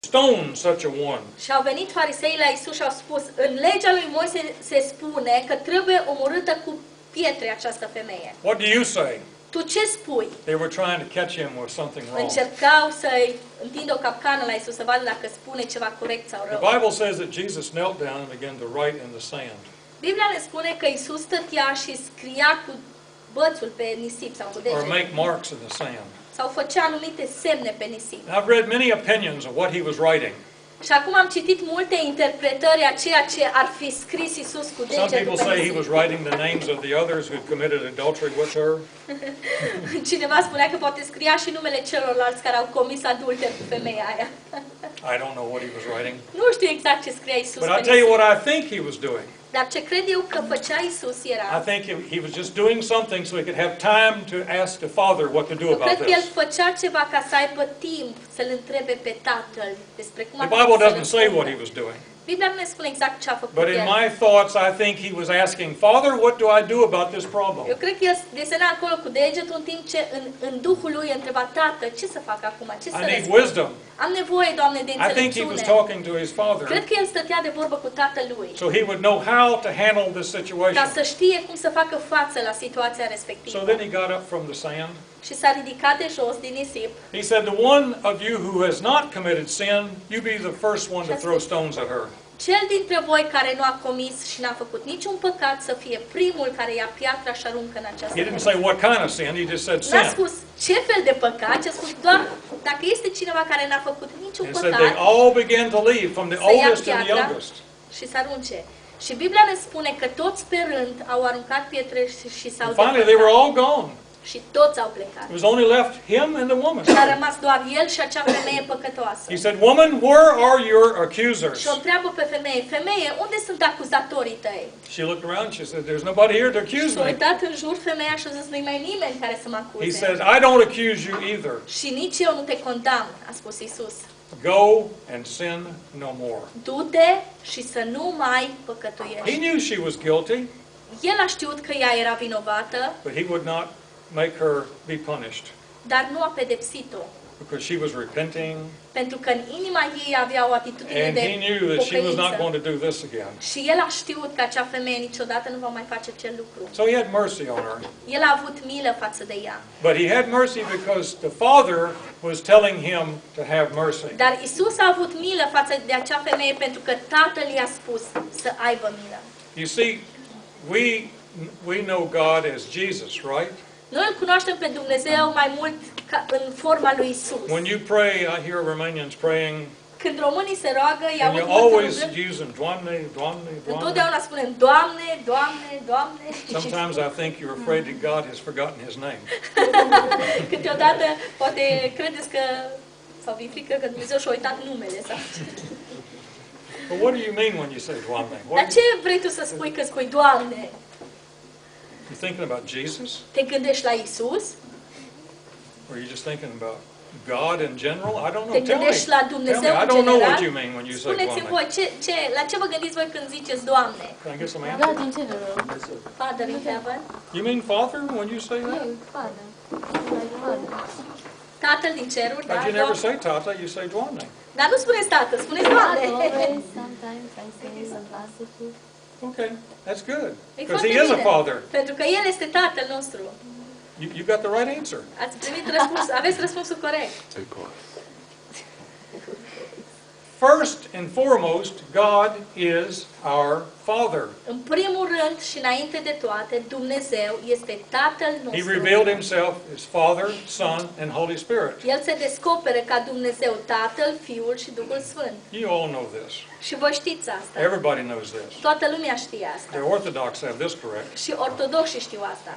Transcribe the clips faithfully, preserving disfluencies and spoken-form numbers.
stone such a one. Și au venit fariseii la Isus și au spus, în legea lui Moise se spune că trebuie omorâtă cu pietre această femeie. What do you say? Tu ce spui? They were trying to catch him with something wrong. Încercau să-i întindă o capcană la Isus să vadă dacă spune ceva corect sau rău. The Bible says that Jesus knelt down and began to write in the sand. Biblia ne spune că Isus stătea și scria cu bățul pe nisip sau cu Or degete. make marks in the sand. Sau făcea anumite semne pe nisip. I've read many opinions of what he was writing. Și acum am citit multe interpretări a ceea ce ar fi scris Isus cu Some degetul people pe say he nisip. was writing the names of the others who committed adultery with her. Cineva spunea că poate scria și numele celorlalți care au comis adulter cu femeia aia. I don't know what he was writing. Nu știu exact ce scria Isus But pe I tell you nisip. what I think he was doing. Dar ce cred eu că făcea Isus I era, think he he was just doing something so he could have time to ask the Father what to do eu about cred că el this. făcea ceva ca să aibă timp să-l întrebe pe Tatăl despre cum The ar trebui Bible să-l doesn't say what he răspundă. was doing. Biblia nu ne spune exact ce a făcut But in el. my thoughts, I think he was asking, Father, what do I do about this problem? Eu cred că el desena acolo cu degetul în timp ce în, în Duhul lui întreba, Tată, ce să fac acum? Ce să I need răspund? wisdom. Am nevoie, Doamne, de I think he was înțelepciune. talking to his Father Cred că el stătea de vorbă cu Tatălui so he would know how to handle this ca situation. să știe cum să facă față la situația So respectivă. then he got up from the sand. Și s-a ridicat de jos din nisip He said, the one of you who has not committed sin, you be the first one to throw stones at her. Cel dintre voi care nu a comis și n-a făcut niciun păcat să fie primul care ia piatra și aruncă în această He didn't femeie. say what kind of sin, he just said N-a sin. spus ce fel de păcat, ci a spus doar dacă este cineva care n-a făcut niciun And said they păcat all began to leave, from the să ia oldest to the piatra youngest. și să arunce. Și Biblia ne spune că toți pe rând au aruncat pietre și, și s-au And finally they were depărtat. all gone. Și toți au plecat. It was only left him and the woman. Și a rămas doar el și acea femeie păcătoasă. He said, woman, where are your accusers? Și o întreabă pe femeie, femeie, unde sunt acuzatorii tăi? She looked around, she said, there's nobody here to accuse Și s-a me. uitat în jur femeia și a zis, nu-i mai nimeni care să mă He acuze. says, I don't accuse you either. Și nici eu nu te condamn, a spus Isus. Go and sin no more. Du-te și să nu mai He păcătuiești. knew she was guilty, El a știut că ea era vinovată, but he would not make her be punished dar nu a pedepsit-o. because she was repenting Pentru că în inima ei avea o atitudine and de he knew that she was not going pocăință. to do this again. Și el a știut că acea femeie niciodată nu va mai face acel lucru. So he had mercy on her. El a avut milă față de ea. But he had mercy because the Father was telling him to have mercy. Dar Isus a avut milă față de acea femeie pentru că Tatăl i-a spus să aibă milă. You see, we we know God as Jesus, right? Noi îl cunoaștem pe Dumnezeu mai mult ca în forma lui Isus. When you pray, I hear Romanians praying, Când românii se roagă, îi and aud you're always mult rugând, using Doamne, Doamne, Doamne. întotdeauna spunem Doamne, Doamne, Doamne. Sometimes I think you're afraid that God has forgotten his name. Câteodată poate credeți că sau vi frică că Dumnezeu și-a uitat numele sau But what do you mean when you say Doamne? Dar What, ce vrei tu să spui că spui Doamne? you thinking about Jesus? Te gândești la Isus? Or are you just thinking about God in general? I don't know. Te Tell me. gândești la Tell me. Dumnezeu I în don't know what general? you mean when you say Spuneți-mi Doamne. voi, ce, ce, la ce vă gândiți voi când ziceți Doamne? Can I get some Da, answers? din general. Father in heaven? You mean Father when you say that? Nu, Father. Like Father. Tatăl din ceruri, da? But you never Doamne? say Tata, you say Doamne. Dar nu spuneți Tată, spuneți Not Doamne. always, sometimes I say some passages. Okay, that's good. E Because foarte he is a bine, Father. pentru că El este Tatăl nostru. You, you got the right answer. Ați primit răspuns, aveți răspunsul corect. First and foremost, God is our Father. În primul rând și înainte de toate, Dumnezeu este Tatăl He nostru. revealed himself as Father, Son, and Holy Spirit. El se descoperă ca Dumnezeu Tatăl, Fiul și Duhul Sfânt. You all know this. Și voi știți asta. Everybody knows this. Toată lumea știe asta. The Orthodox have this correct. Și ortodoxii știu asta.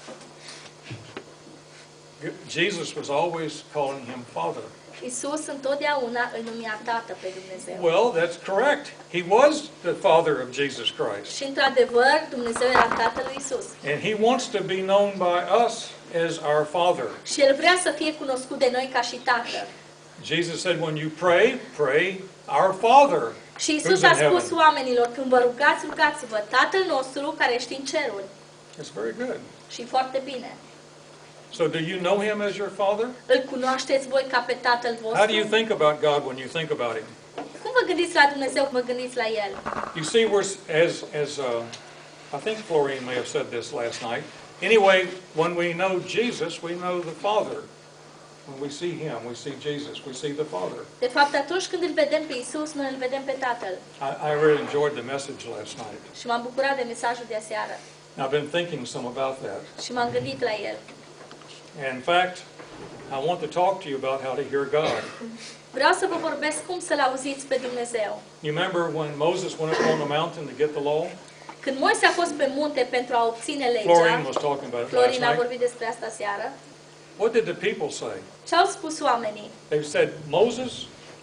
Jesus was always calling him Father. Isus întotdeauna îl numea Tată pe Dumnezeu. Well, that's correct. He was the Father of Jesus Christ. Și într-adevăr, Dumnezeu era Tatăl lui Isus. And he wants to be known by us as our Father. Și El vrea să fie cunoscut de noi ca și Tată. Jesus said, when you pray, pray our Father. Și who's Isus in a spus heaven. oamenilor, când vă rugați, rugați-vă Tatăl nostru care ești în ceruri. It's very good. Și foarte bine. So do you know him as your father? Îl cunoașteți voi ca pe Tatăl How do you vostru? think about God when you think about him? Cum vă gândiți la Dumnezeu când vă gândiți la El? You see, we're, s- as, as uh, I think Florian may have said this last night. Anyway, when we know Jesus, we know the Father. When we see him, we see Jesus, we see the Father. De fapt, atunci când îl vedem pe Isus, noi îl vedem pe Tatăl. I, I really enjoyed the message last night. Și m-am bucurat de mesajul de aseară. I've been thinking some about that. Și m-am gândit la el. And in fact, I want to talk to you about how to hear God. Vreau să vă vorbesc cum să-L auziți pe Dumnezeu. You remember when Moses went up on the mountain to get the law? Când Moise a fost pe munte pentru a obține Florian legea, was talking about it last Florin a night. vorbit despre asta seară, What did the people say? ce au spus oamenii? They said, Moses,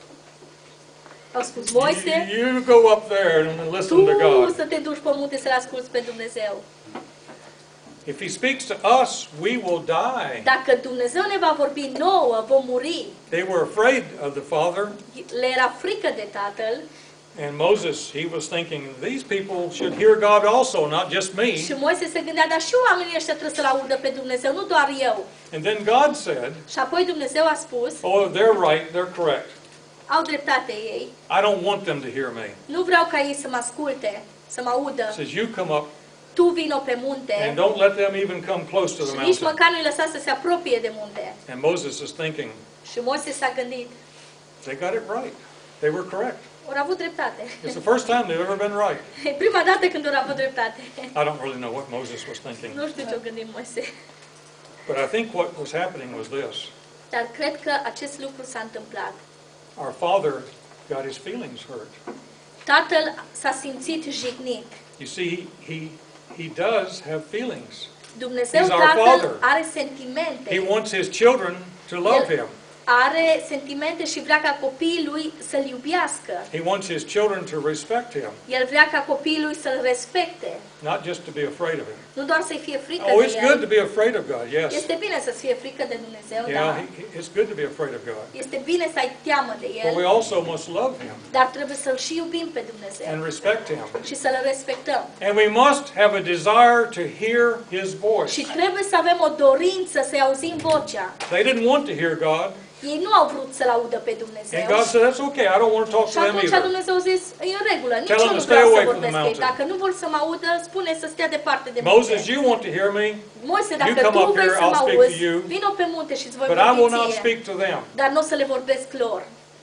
Au spus, Moise, you, you go up there and listen to tu God. să te duci pe munte să-L asculți pe Dumnezeu. If he speaks to us, we will die. Dacă Dumnezeu ne va vorbi nouă, vom muri. They were afraid of the Father, Le era frică de Tatăl and Moses, he was thinking, these people should hear God also, not just me. și Moise se gândea, dar și oamenii ăștia trebuie să-L audă pe Dumnezeu, nu doar eu. And then God said, Și apoi Dumnezeu a spus, oh, they're right, they're correct. au dreptate ei, I don't want them to hear me. nu vreau ca ei să mă asculte, să mă audă. He says, you come up Tu vino pe and munte don't let them even come close to the și nici mountain. măcar nu-i lăsa să se apropie de munte. And Moses is thinking, Și Moise s-a gândit, they got it right. They were correct. au avut dreptate. It's the first time they've ever been right. E prima dată când au avut dreptate. I don't really know what Moses was thinking. Nu știu ce-o gândit Moise. But I think what was happening was this. Dar cred că acest lucru s-a întâmplat. Our father got his feelings hurt. Tatăl s-a simțit jignit. You see, he, he does have feelings. Dumnezeu He's our Tatăl Father. are sentimente. He wants his children to love El him. are sentimente și vrea ca copiii lui să-L iubească. He wants his children to respect him, El vrea ca copiii lui să-L respecte. not just to be afraid of him. Nu doar să-i fie frică Oh, de it's good to El. be afraid of God, yes. Este bine să-ți fie frică de Dumnezeu, Yeah, da. he, he- it's good to be afraid of God. Este bine să ai teamă de But we El, also must love him dar trebuie să-L și iubim pe Dumnezeu and respect him. și să-L respectăm. And we must have a desire to hear his voice. Și trebuie să avem o dorință să-i auzim vocea. They didn't want to hear God, Ei nu au vrut să-L audă pe Dumnezeu. and God said, that's okay, I don't want to talk Și to them atunci either. Dumnezeu a zis, e în regulă, nici Tell eu them nu to stay vreau să away from vorbesc the cu ei. mountain. Dacă nu vor să mă audă, spune să stea departe de Moses, munte. you want to hear me, Moise, you dacă come tu up vrei here, să I'll mă speak to auzi, you, vino pe munte și îți voi but I will not vorbi ție. speak to them. Dar nu o să le vorbesc lor.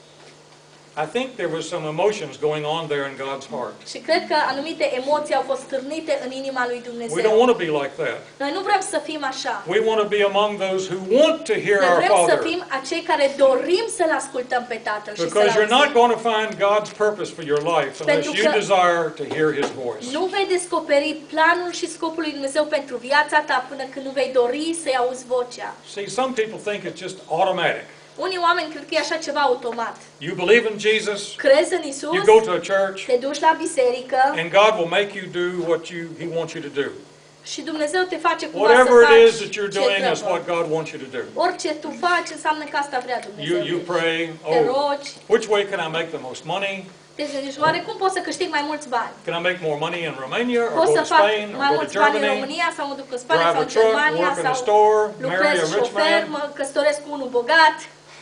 I think there was some emotions going on there in God's heart. Și cred că anumite emoții au fost stârnite în inima lui We don't Dumnezeu. want to be like that. Noi nu vrem să fim așa. We want to be among those who want to hear Noi our vrem să Father. fim acei care dorim să-L ascultăm pe Tatăl și să-L Because you're not auzim. going to find God's purpose for your life unless Pentru you că- desire to hear his voice. Nu vei descoperi planul și scopul lui Dumnezeu pentru viața ta până când nu vei dori să-i auzi vocea. See, some people think it's just automatic. Unii oameni cred că e așa ceva automat. You believe in Jesus, Crezi în Isus, you go to a church, te duci la biserică and God will make you do what you He wants you to do. și Dumnezeu te face cumva Whatever să it is faci that you're ce doing is trebuie. what God wants you to do. Orice tu faci înseamnă că asta vrea You Dumnezeu. you pray, Te oh, rogi, which way can I make the most money? te gândești, oare cum pot să câștig mai mulți bani? Can I make more money in Romania or Pot go să to fac Spain mai or go to mulți bani în Germany? România sau mă duc în Spania Drive sau a în truck, Germania work in a sau store, marry lucrez a rich șofer, man. mă căsătoresc cu unul bogat.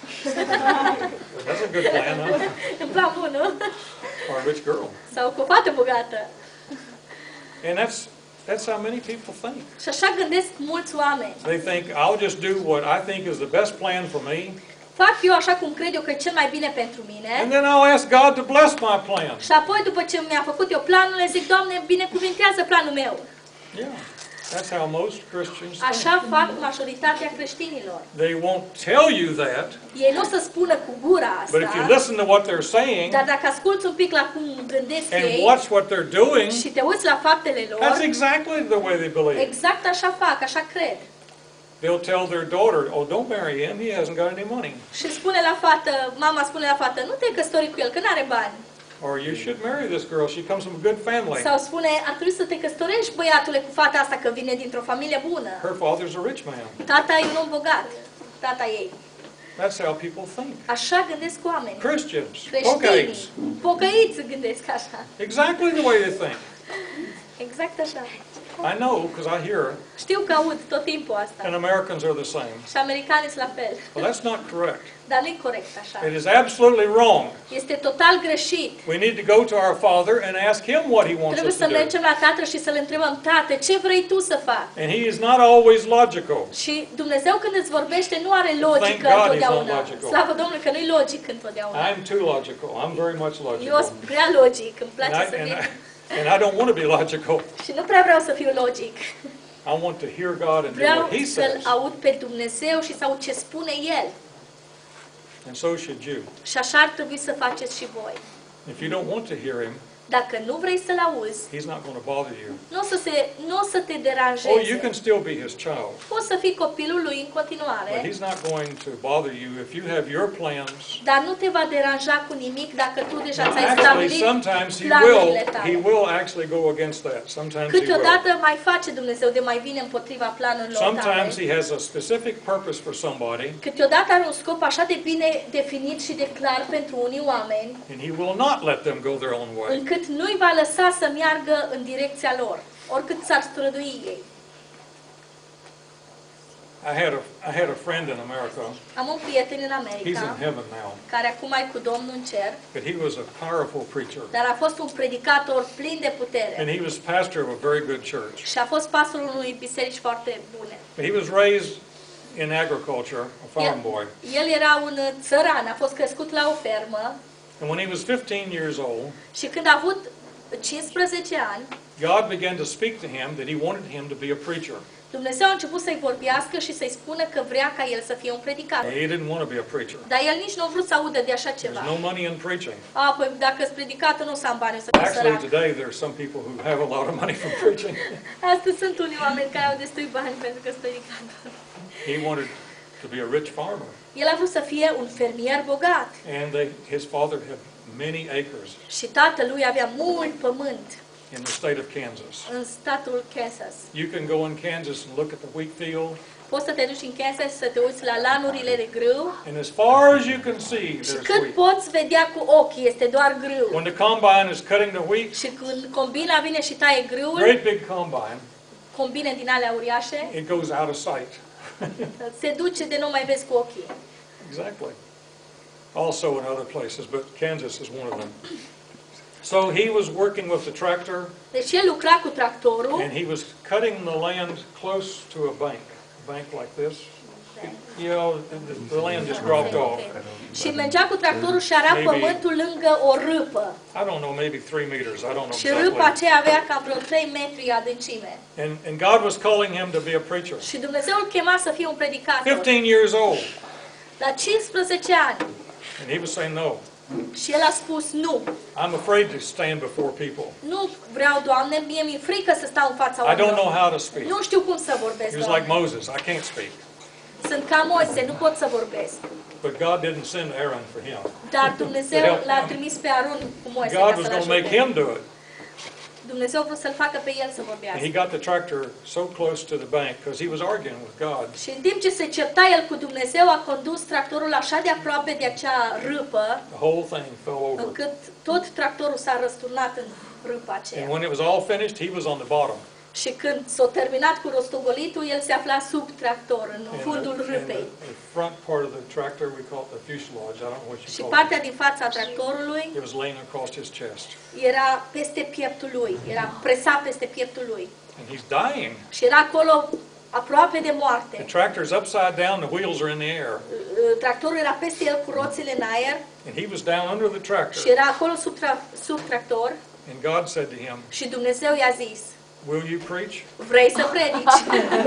That's a good plan, huh? În plan bun, nu? Or a rich girl. Sau cu o fată bogată. And that's that's how many people think. Și așa gândesc mulți oameni. They think I'll just do what I think is the best plan for me, Fac eu așa cum cred eu că e cel mai bine pentru mine. and then I'll ask God to bless my plan. Și apoi, după ce mi-a făcut eu planul, le zic, Doamne, binecuvintează planul meu. Yeah, that's how most Christians think. Așa fac majoritatea creștinilor. They won't tell you that, Ei nu o să spună cu gura but if you asta, listen to what they're saying dar dacă asculți un pic la cum gândesc and ei watch what they're doing, și te uiți la faptele that's lor, exactly the way they believe. exact așa fac, așa cred. They'll tell their daughter, "Oh, don't marry him. He hasn't got any money." Și spune la fată, mama spune la fată, nu te căsători cu el, că n-are bani. Or you should marry this girl. She comes from a good family. Sau spune, ar trebui să te căsătorești, băiatule, cu fata asta, că vine dintr-o familie bună. Her father's a rich man. Tata e un om bogat, tata ei. That's how people think. Așa gândesc oamenii. Christians, Creștinii, pocaites, pocăiți gândesc așa. exactly the way they think. Exact așa. I know because I hear it, Știu că aud tot timpul asta. and Americans are the same. Și americanii sunt la fel. Well, that's not correct. Dar nu-i corect așa. It is absolutely wrong. Este total greșit. We need to go to our Father and ask Him what He wants Trebuie us să to do. mergem la Tatăl și să-L întrebăm, Tată, ce vrei Tu să fac? And He is not always logical. Și Dumnezeu când îți vorbește nu are Thank logică God he's întotdeauna. not logical. Slavă Domnului că nu-i logic întotdeauna. I'm too logical. I'm very much Eu logical. sunt prea logic, îmi And place I, să and, fiu. I, and I don't want to be logical. Și nu prea vreau să fiu logic. I want to hear God and do Vreau what He să-L says. aud pe Dumnezeu și să aud ce spune El. And so should you. Și așa ar trebui să faceți și voi. If you don't want to hear Him, Dacă nu vrei să-L auzi, He's not going to bother you. nu o să, se, nu o să te Oh, you deranjeze. can still be His child. Poți să fii copilul lui în But continuare, He's not going to bother you if you have your plans. dar nu te va deranja cu nimic dacă tu deja Now, ți-ai actually, stabilit sometimes He will. planurile He tale. will actually go against that. Sometimes He will. Câteodată mai face Dumnezeu de mai vine împotriva planurilor Sometimes tale. He has a specific purpose for somebody, Câteodată are un scop așa de bine definit și de clar pentru unii oameni, and He will not let them go their own way. încât nu-i va lăsa să meargă în direcția lor, oricât s-ar strădui ei. I had a I had a friend in America. Am un prieten în He's America, in heaven now, care acum e cu Domnul în cer, but he was a powerful preacher, dar a fost un predicator plin de and putere he was pastor of a very good church. și a fost pastorul unui biserici foarte bune. But he was raised in agriculture, a farm boy. El era un țăran, a fost crescut la o fermă And when he was fifteen years old, și când a avut cincisprezece ani, God began to speak to him that He wanted him to be a preacher. Dumnezeu a început să-i vorbească și să-i spună că vrea ca el să fie un predicator. He didn't want to be a preacher. Dar el nici nu a vrut să audă de așa There's ceva. no money in preaching. A, păi dacă sunt predicator, nu o să am bani, o să fiu Actually, sărac. today there are some people who have a lot of money from preaching. Astăzi sunt unii oameni care au destui bani pentru că sunt predicator. He wanted to be a rich farmer, El a vrut să fie un fermier bogat and they, his father had many acres și tatălui avea mult pământ in the state of Kansas. în statul Kansas. You can go in Kansas and look at the wheat field, Poți să te duci în Kansas să te uiți la lanurile de grâu and as far as you can see, și there's cât wheat. poți vedea cu ochii este doar grâu. When the combine is cutting the wheat, Și când combina vine și taie grâul, great big combine, combine din alea uriașe, it goes out of sight. se duce de nu mai vezi cu ochii. Exactly. Also in other places, but Kansas is one of them. So he was working with the tractor, Deci el lucra cu tractorul, and he was cutting the land close to a bank, a bank like this. You know, the, the land just dropped off. și mergea cu tractorul și area Maybe- pământul lângă o râpă. I don't know, maybe three meters. I don't know Și râpa exactly. aceea avea cam vreo trei metri adâncime. And, and God was calling him to be a preacher. Și Dumnezeu îl chema să fie un predicator. fifteen years old. La cincisprezece ani. And he was saying, no, Și el a spus, nu, I'm afraid to stand before people. nu vreau, Doamne, mie mi-e frică să stau în fața I don't know oamenilor. how to speak. Nu știu cum să vorbesc, He was like Doamne. Moses, I can't speak. Sunt ca Moise, nu pot să vorbesc. But God didn't send Aaron for him. Dar Dumnezeu l-a trimis pe Aron cu Moise God ca was să-l going to make ajute. him do it. Dumnezeu a vrut să-l facă pe el să And he vorbească. got the tractor so close to the bank because he was arguing with God. Și în timp ce se certa el cu Dumnezeu, a condus tractorul așa de aproape de acea râpă, The whole thing fell over. încât tot tractorul s-a răsturnat în râpa And aceea. when it was all finished, he was on the bottom. Și când s-a terminat cu rostogolitul, el se afla sub tractor, în And fundul the, and râpei. the, the front part of the tractor, we call it the fuselage. I don't know what Și you call partea it. din fața tractorului It was laying across his chest. era peste pieptul lui, era presat peste pieptul lui. And he's dying. Și era acolo aproape de The moarte. tractor's upside down, the wheels are in the air. Tractorul era peste el cu roțile în aer And he was down under the și tractor. era acolo sub, tra- sub tractor And God said to him, și Dumnezeu i-a zis, will you preach? vrei să predici?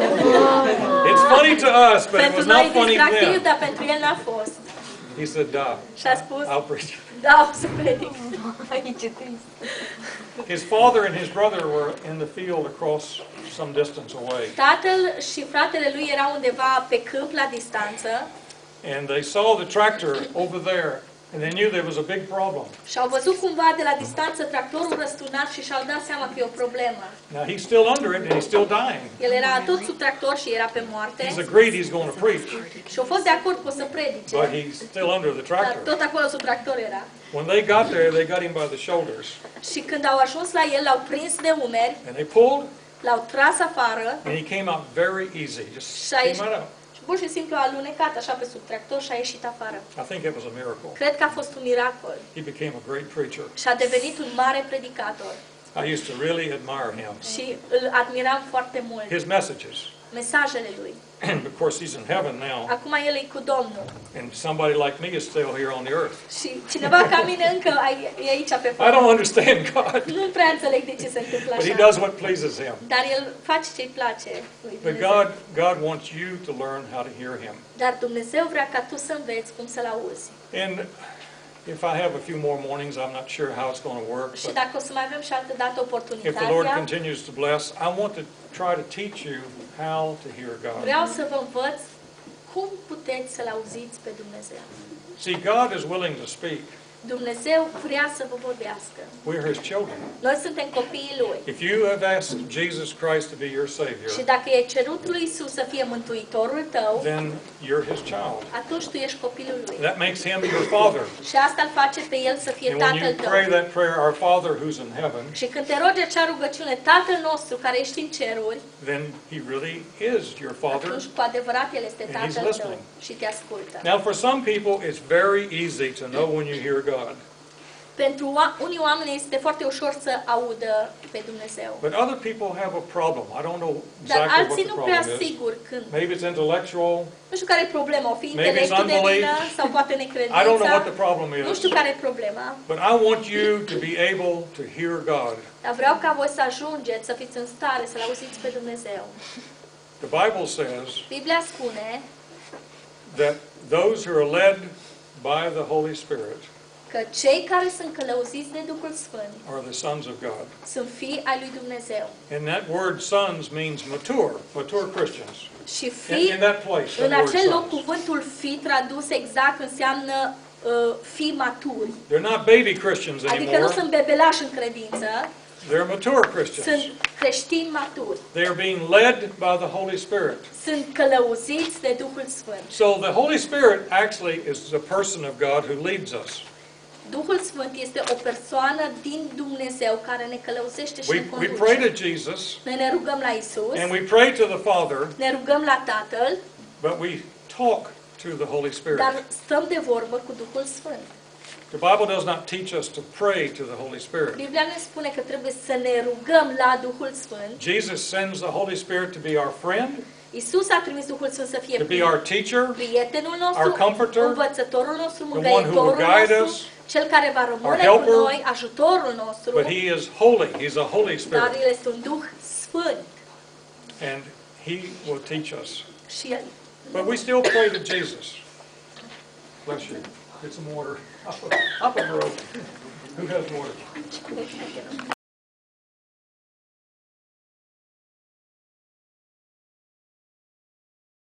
It's funny to us, but it Pentru was noi not e funny distractiv, then. dar pentru el n-a fost. He said, da, Și a spus, I'll preach. da, o să predic. Aici e trist. His father and his brother were in the field across some distance away. Tatăl și fratele lui erau undeva pe câmp la distanță And they saw the tractor over there, and they knew there was a big problem. și au văzut cumva de la distanță tractorul răsturnat și și-au dat seama că e o problemă. Now he's still under it, and he's still dying. El era tot sub tractor și era pe moarte He's agreed he's going to preach, și au fost de acord că o să predice, but he's still under the dar tractor. tot acolo sub tractor era. When they got there, they got him by the shoulders, Și când au ajuns la el, l-au prins de umeri and they pulled, L-au tras afară and he came out very easy. Just și a came ieșit. right out. Și pur și simplu a alunecat așa pe sub tractor și a ieșit afară. I think it was a miracle. Cred că a fost un miracol He became a great preacher. și a devenit un mare predicator I used to really admire him. și îl admiram foarte mult. His messages. Mesajele lui. And of course, he's in heaven now. Acum el e cu Domnul. And somebody like me is still here on the earth. Și cineva ca mine încă ai- e aici pe I don't pământ. understand God, Nu prea înțeleg de ce se întâmplă but he așa. does what pleases him. Dar el face ce-i place lui But Dumnezeu. God, God wants you to learn how to hear him. Dar Dumnezeu vrea ca tu să înveți cum să-L auzi. And if I have a few more mornings, I'm not sure how it's going to work. Și But dacă o să mai avem și altă dată if the Lord oportunitatea, continues to bless, I want to try to teach you how to hear God. vreau să vă învăț cum puteți să-L auziți pe Dumnezeu. See, God is willing to speak. Dumnezeu vrea să vă vorbească. We're His children. Noi suntem copiii Lui. If you have asked Jesus Christ to be your Savior, Și dacă e cerut lui Isus să fie mântuitorul tău, then you're His child. atunci tu ești copilul Lui. That makes Him your Father. Și asta îl face pe El să fie And when Tatăl you tău. pray that prayer, Our Father who's in heaven, Și când te rogi acea rugăciune, Tatăl nostru care ești în ceruri, then He really is your Father. atunci cu adevărat El este And He's Tatăl tău listening. și te ascultă. Now, for some people, it's very easy to know when you hear God. Pentru oa- unii oameni este foarte ușor să audă pe Dumnezeu. But other people have a problem. I don't know Dar exactly what alții the nu prea problem is. sigur când. Maybe it's intellectual. Nu știu care e problema, o fi Maybe it's intelectul de unbelief. vină sau poate I don't know what necredința. the problem Nu is. știu care e problema, But I want you to be able to hear God. dar vreau ca voi să ajungeți să fiți în stare să-L auziți pe Dumnezeu. The Bible says Biblia spune that those who are led by the Holy Spirit că cei care sunt călăuziți de Duhul Sfânt are the sons of God. sunt fii ai lui Dumnezeu. And that word sons means mature, mature Christians. Și In, fii, in that place, în that word acel loc, sons. cuvântul fi tradus exact înseamnă uh, fi maturi. They're not baby Christians Adică nu anymore. sunt bebelași în credință, They're mature Christians. sunt creștini maturi. They are being led by the Holy Spirit. Sunt călăuziți de Duhul Sfânt. So the Holy Spirit actually is the person of God who leads us. Duhul Sfânt este o persoană din Dumnezeu care ne călăuzește și We, ne we pray conduce. to Jesus Noi ne rugăm la Isus, and we pray to the Father, ne rugăm la Tatăl, but we talk to the Holy Spirit. dar stăm de vorbă cu Duhul Sfânt. The Bible does not teach us to pray to the Holy Spirit. Biblia ne spune că trebuie să ne rugăm la Duhul Sfânt. Jesus sends the Holy Spirit to be our friend, Isus a trimis Duhul Sfânt să fie to be our teacher, prietenul nostru, our comforter, învățătorul nostru, the one who will mângâietorul guide us, nostru, cel care va rămâne our cu helper, noi, ajutorul nostru, but He is holy. He's a Holy dar Spirit, El este un Duh Sfânt and He will teach us. și El. But we still pray to Jesus. Bless you. Get some water. Up a, up a road. Who has water?